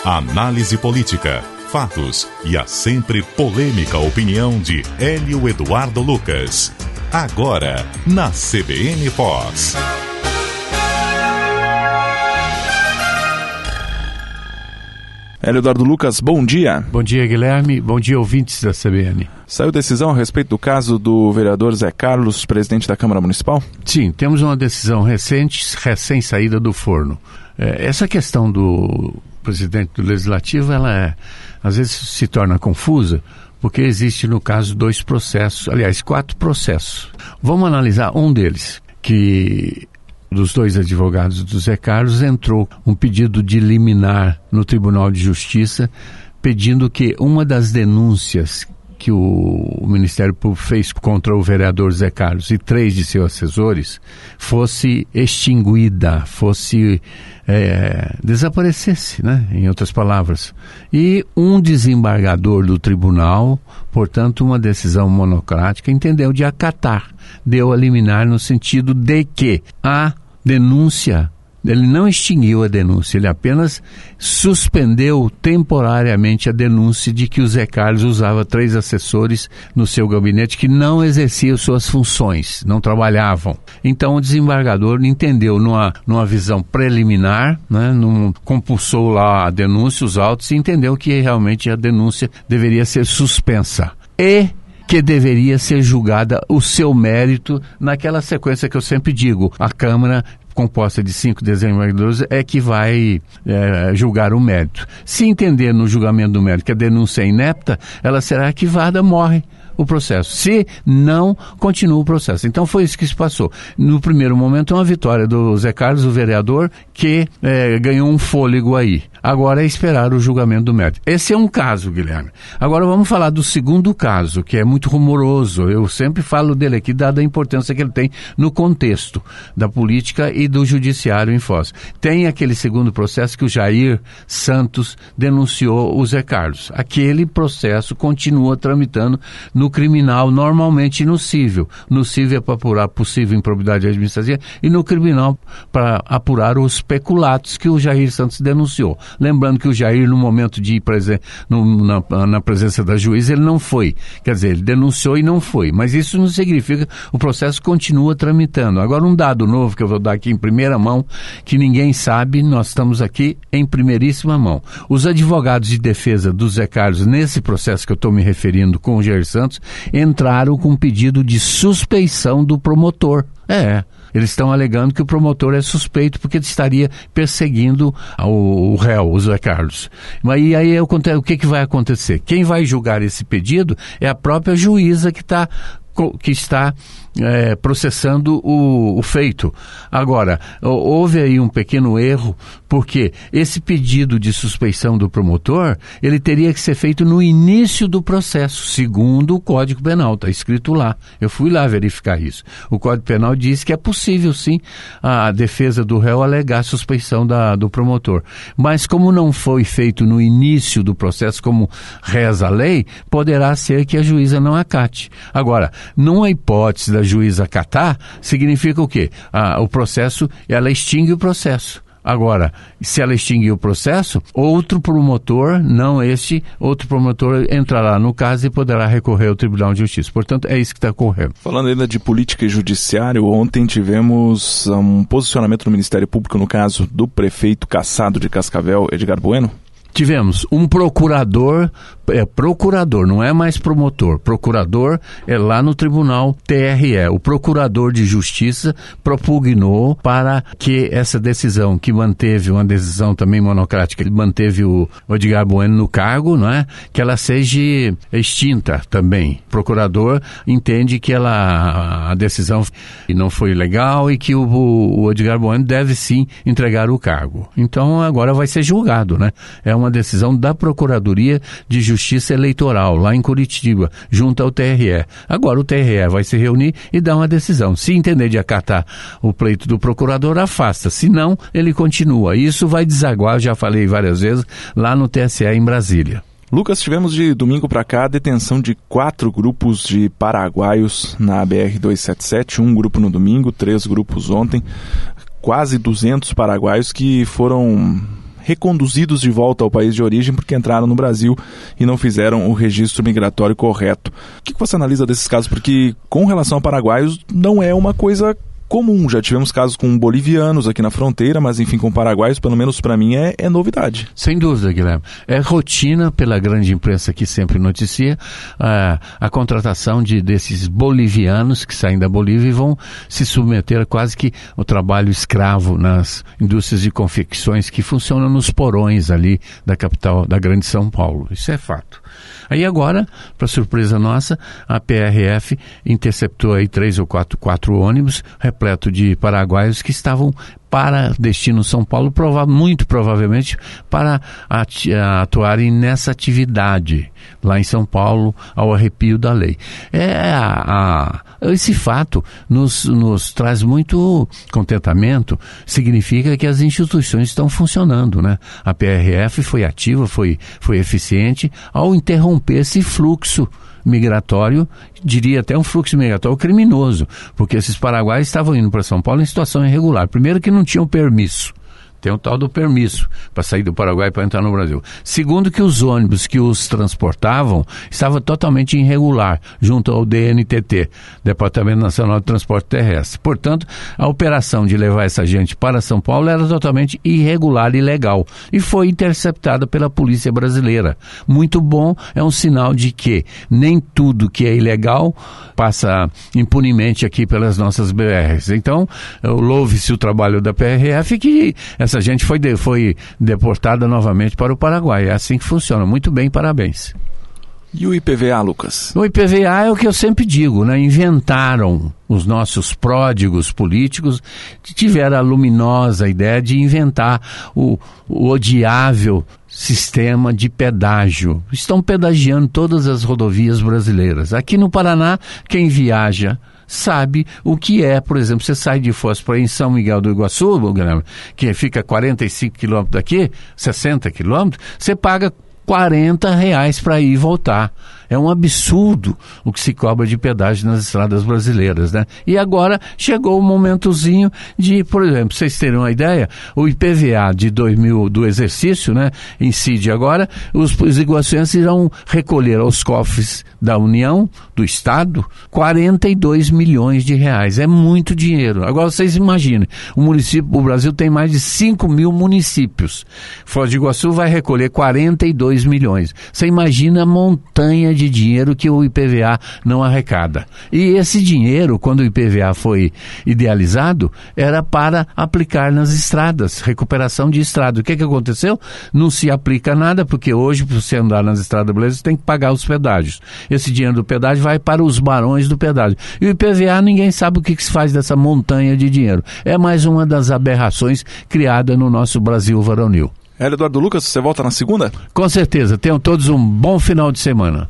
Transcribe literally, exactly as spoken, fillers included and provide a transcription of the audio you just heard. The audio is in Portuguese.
Análise política, fatos e a sempre polêmica opinião de Hélio Eduardo Lucas. Agora, na C B N Foz. Hélio Eduardo Lucas, bom dia. Bom dia, Guilherme. Bom dia, ouvintes da C B N. Saiu decisão a respeito do caso do vereador Zé Carlos, presidente da Câmara Municipal? Sim, temos uma decisão recente, recém-saída do forno. É, essa questão do presidente do Legislativo, ela é, às vezes se torna confusa, porque existe, no caso, dois processos, aliás, quatro processos. Vamos analisar um deles, que dos dois advogados do Zé Carlos entrou um pedido de liminar no Tribunal de Justiça, pedindo que uma das denúncias que o Ministério Público fez contra o vereador Zé Carlos e três de seus assessores fosse extinguida, fosse é, desaparecesse, né? Em outras palavras. E um desembargador do tribunal, portanto uma decisão monocrática, entendeu de acatar, deu a liminar no sentido de que a denúncia, ele não extinguiu a denúncia, ele apenas suspendeu temporariamente a denúncia de que o Zé Carlos usava três assessores no seu gabinete que não exerciam suas funções, não trabalhavam. Então o desembargador entendeu numa, numa visão preliminar, né, num, compulsou lá a denúncia, os autos, e entendeu que realmente a denúncia deveria ser suspensa. E que deveria ser julgada o seu mérito naquela sequência que eu sempre digo, a Câmara composta de cinco desembargadores é que vai é, julgar o mérito. Se entender no julgamento do mérito que a denúncia é inepta, ela será arquivada, morre o processo. Se não, continua o processo. Então foi isso que se passou. No primeiro momento, uma vitória do Zé Carlos, o vereador, que é, ganhou um fôlego aí. Agora é esperar o julgamento do mérito. Esse é um caso, Guilherme. Agora vamos falar do segundo caso, que é muito rumoroso. Eu sempre falo dele aqui, dada a importância que ele tem no contexto da política e do judiciário em Foz. Tem aquele segundo processo que o Jair Santos denunciou o Zé Carlos. Aquele processo continua tramitando no criminal, normalmente no cível. No cível é para apurar possível improbidade administrativa e no criminal para apurar os peculatos que o Jair Santos denunciou. Lembrando que o Jair, no momento de ir presen- no, na, na presença da juíza, ele não foi. Quer dizer, ele denunciou e não foi. Mas isso não significa que o processo continua tramitando. Agora, um dado novo que eu vou dar aqui em primeira mão, que ninguém sabe, nós estamos aqui em primeiríssima mão. Os advogados de defesa do Zé Carlos, nesse processo que eu estou me referindo com o Jair Santos, entraram com um pedido de suspeição do promotor. É, eles estão alegando que o promotor é suspeito porque ele estaria perseguindo o, o réu, o Zé Carlos. Mas e aí eu, o que, que vai acontecer? Quem vai julgar esse pedido é a própria juíza que, tá, que está é, processando o, o feito. Agora, houve aí um pequeno erro, porque esse pedido de suspeição do promotor, ele teria que ser feito no início do processo, segundo o Código Penal, está escrito lá. Eu fui lá verificar isso. O Código Penal diz que é possível, sim, a defesa do réu alegar suspeição da, do promotor. Mas como não foi feito no início do processo, como reza a lei, poderá ser que a juíza não acate. Agora, numa hipótese da juíza acatar, significa o quê? Ah, o processo, ela extingue o processo. Agora, se ela extinguir o processo, outro promotor, não este, outro promotor entrará no caso e poderá recorrer ao Tribunal de Justiça. Portanto, é isso que está ocorrendo. Falando ainda de política e judiciário, ontem tivemos um posicionamento do Ministério Público no caso do prefeito cassado de Cascavel, Edgar Bueno. Tivemos um procurador, é procurador, não é mais promotor, procurador é lá no Tribunal T R E. O procurador de Justiça propugnou para que essa decisão, que manteve uma decisão também monocrática, ele manteve o Edgar Bueno no cargo, não é? Que ela seja extinta também. O procurador entende que ela, a decisão não foi legal e que o, o Edgar Bueno deve sim entregar o cargo. Então agora vai ser julgado, né? É uma decisão da Procuradoria de Justiça Eleitoral, lá em Curitiba, junto ao T R E. Agora o T R E vai se reunir e dar uma decisão. Se entender de acatar o pleito do procurador, afasta. Se não, ele continua. Isso vai desaguar, já falei várias vezes, lá no T S E em Brasília. Lucas, tivemos de domingo para cá a detenção de quatro grupos de paraguaios na B R duzentos e setenta e sete, um grupo no domingo, três grupos ontem, quase duzentos paraguaios que foram reconduzidos de volta ao país de origem porque entraram no Brasil e não fizeram o registro migratório correto. O que você analisa desses casos? Porque com relação a paraguaios não é uma coisa comum. Já tivemos casos com bolivianos aqui na fronteira, mas enfim, com paraguaios, pelo menos para mim, é, é novidade. Sem dúvida, Guilherme. É rotina pela grande imprensa que sempre noticia a, a contratação de, desses bolivianos que saem da Bolívia e vão se submeter a quase que o trabalho escravo nas indústrias de confecções que funcionam nos porões ali da capital, da grande São Paulo. Isso é fato. Aí agora, para surpresa nossa, a P R F interceptou aí três ou quatro, quatro ônibus repleto de paraguaios que estavam para destino São Paulo, prova- muito provavelmente para ati- atuarem nessa atividade lá em São Paulo, ao arrepio da lei. É, a, a, esse fato nos, nos traz muito contentamento, significa que as instituições estão funcionando, né? A P R F foi ativa, foi, foi eficiente ao interromper esse fluxo migratório, diria até um fluxo migratório criminoso, porque esses paraguaios estavam indo para São Paulo em situação irregular. Primeiro que não tinham permisso. Tem o tal do permisso para sair do Paraguai para entrar no Brasil. Segundo, que os ônibus que os transportavam estavam totalmente irregular, junto ao D N T T, Departamento Nacional de Transporte Terrestre. Portanto, a operação de levar essa gente para São Paulo era totalmente irregular e ilegal. E foi interceptada pela polícia brasileira. Muito bom, é um sinal de que nem tudo que é ilegal passa impunemente aqui pelas nossas B Rs. Então, louve-se o trabalho da P R F, que essa gente foi, de, foi deportada novamente para o Paraguai. É assim que funciona. Muito bem, parabéns. E o I P V A, Lucas? O I P V A é o que eu sempre digo, né? Inventaram os nossos pródigos políticos, tiveram a luminosa ideia de inventar o, o odiável sistema de pedágio. Estão pedagiando todas as rodovias brasileiras. Aqui no Paraná, quem viaja sabe o que é, por exemplo, você sai de Foz para ir em São Miguel do Iguaçu, que fica quarenta e cinco quilômetros daqui, sessenta quilômetros, você paga quarenta reais para ir e voltar. É um absurdo o que se cobra de pedágio nas estradas brasileiras, né? E agora chegou o momentozinho de, por exemplo, vocês terem uma ideia, o I P V A de dois mil do exercício, né, incide agora, os, os iguaçuenses irão recolher aos cofres da União, do Estado, quarenta e dois milhões de reais. É muito dinheiro. Agora vocês imaginem, o município, o Brasil tem mais de cinco mil municípios. Foz do Iguaçu vai recolher quarenta e dois milhões. Você imagina a montanha de dinheiro que o I P V A não arrecada. E esse dinheiro, quando o I P V A foi idealizado, era para aplicar nas estradas, recuperação de estrada. O que que aconteceu? Não se aplica nada, porque hoje, para você andar nas estradas brasileiras, tem que pagar os pedágios. Esse dinheiro do pedágio vai para os barões do pedágio. E o I P V A, ninguém sabe o que que se faz dessa montanha de dinheiro. É mais uma das aberrações criadas no nosso Brasil varonil. Hélio Eduardo Lucas, você volta na segunda? Com certeza. Tenham todos um bom final de semana.